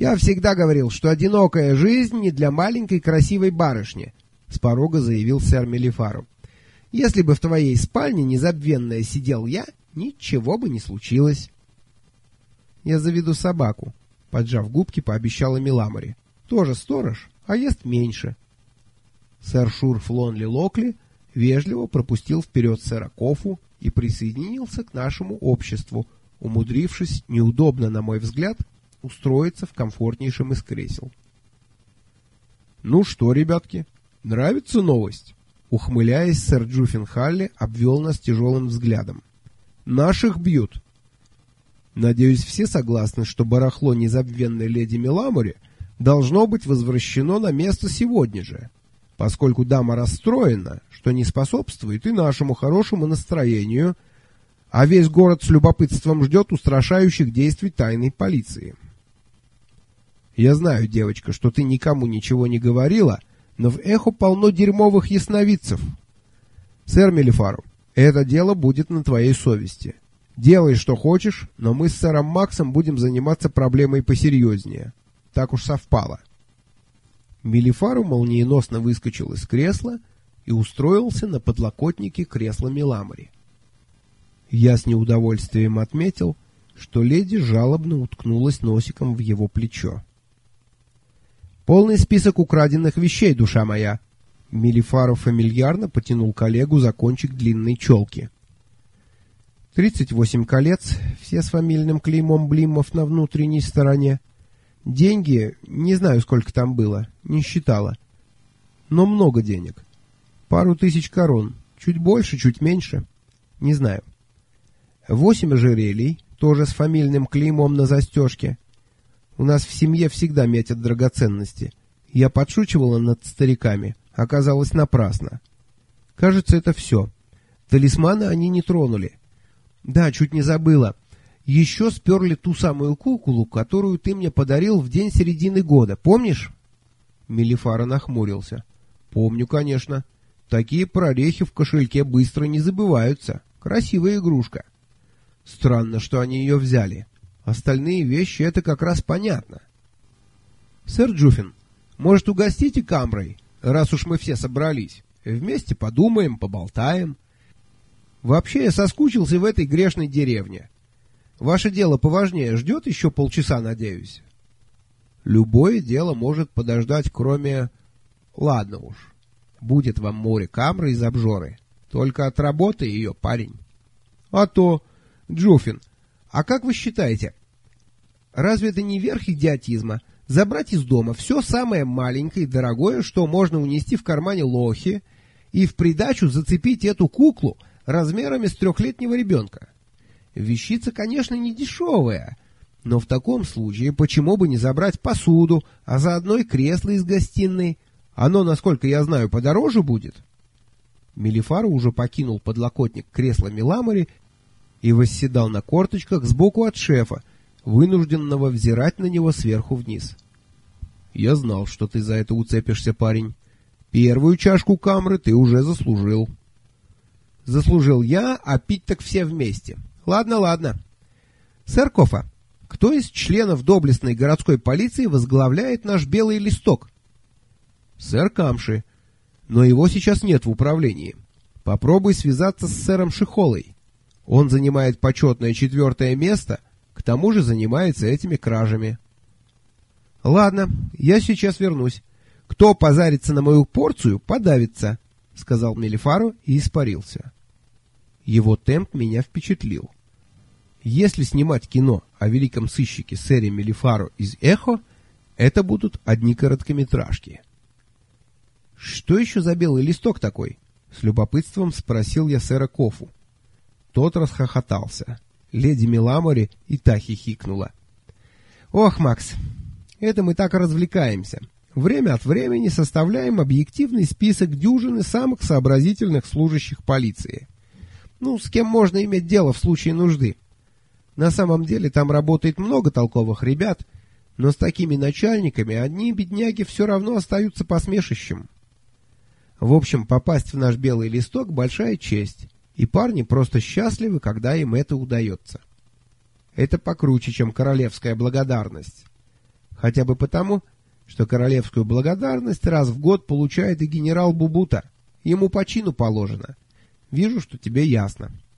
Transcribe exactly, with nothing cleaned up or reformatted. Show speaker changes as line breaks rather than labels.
«Я всегда говорил, что одинокая жизнь не для маленькой красивой барышни», — с порога заявил сэр Мелифару. «Если бы в твоей спальне незабвенная сидел я, ничего бы не случилось». «Я заведу собаку», — поджав губки, пообещала Миламори. «Тоже сторож, а ест меньше». Сэр Шурф Лонли Локли вежливо пропустил вперед сэра Кофу и присоединился к нашему обществу, умудрившись, неудобно, на мой взгляд, устроиться в комфортнейшем из кресел. «Ну что, ребятки, нравится новость?» Ухмыляясь, сэр Джуффин Халли обвел нас тяжелым взглядом. «Наших бьют!» Надеюсь, все согласны, что барахло незабвенной леди Миламори должно быть возвращено на место сегодня же, поскольку дама расстроена, что не способствует и нашему хорошему настроению, а весь город с любопытством ждет устрашающих действий тайной полиции. Я знаю, девочка, что ты никому ничего не говорила, но в Эхо полно дерьмовых ясновидцев. Сэр Мелифару, это дело будет на твоей совести. Делай, что хочешь, но мы с сэром Максом будем заниматься проблемой посерьезнее. Так уж совпало. Мелифару молниеносно выскочил из кресла и устроился на подлокотнике кресла Миламори. Я с неудовольствием отметил, что леди жалобно уткнулась носиком в его плечо. «Полный список украденных вещей, душа моя!» Мелифару фамильярно потянул коллегу за кончик длинной челки. «Тридцать восемь колец, все с фамильным клеймом Блиммов на внутренней стороне. Деньги, не знаю, сколько там было, не считала. Но много денег. Пару тысяч корон, чуть больше, чуть меньше, не знаю. Восемь ожерелий, тоже с фамильным клеймом на застежке. У нас в семье всегда метят драгоценности. Я подшучивала над стариками, оказалось напрасно. Кажется, это все. Талисманы они не тронули. Да, чуть не забыла. Еще сперли ту самую куколу, которую ты мне подарил в день середины года. Помнишь?» Мелифара нахмурился. «Помню, конечно. Такие прорехи в кошельке быстро не забываются. Красивая игрушка. Странно, что они ее взяли. Остальные вещи — это как раз понятно. Сэр Джуффин, может, угостите камрой, раз уж мы все собрались? Вместе подумаем, поболтаем. Вообще, я соскучился в этой грешной деревне. Ваше дело поважнее ждет еще полчаса, надеюсь?» «Любое дело может подождать, кроме... Ладно уж, будет вам море камры из обжоры. Только отработай ее, парень». «А то, Джуффин, а как вы считаете, разве это не верх идиотизма забрать из дома все самое маленькое и дорогое, что можно унести в кармане лохи, и в придачу зацепить эту куклу размерами с трехлетнего ребенка? Вещица, конечно, не дешевая, но в таком случае почему бы не забрать посуду, а заодно и кресло из гостиной? Оно, насколько я знаю, подороже будет». Мелифару уже покинул подлокотник кресла Миламори и восседал на корточках сбоку от шефа, вынужденного взирать на него сверху вниз. «Я знал, что ты за это уцепишься, парень. Первую чашку камры ты уже заслужил». «Заслужил я, а пить так все вместе. Ладно, ладно. Сэр Кофа, кто из членов доблестной городской полиции возглавляет наш белый листок?» «Сэр Камши. Но его сейчас нет в управлении. Попробуй связаться с сэром Шихолой. Он занимает почетное четвертое место, к тому же занимается этими кражами». «Ладно, я сейчас вернусь. Кто позарится на мою порцию, подавится», — сказал Мелифару и испарился. Его темп меня впечатлил. Если снимать кино о великом сыщике сэре Мелифару из «Эхо», это будут одни короткометражки. «Что еще за белый листок такой?» — с любопытством спросил я сэра Кофу. Тот расхохотался. Леди Миламори и та хихикнула. «Ох, Макс, это мы так развлекаемся. Время от времени составляем объективный список дюжины самых сообразительных служащих полиции. Ну, с кем можно иметь дело в случае нужды. На самом деле там работает много толковых ребят, но с такими начальниками одни бедняги все равно остаются посмешищем. В общем, попасть в наш белый листок — большая честь, и парни просто счастливы, когда им это удается. Это покруче, чем королевская благодарность. Хотя бы потому, что королевскую благодарность раз в год получает и генерал Бубута. Ему по чину положено. Вижу, что тебе ясно.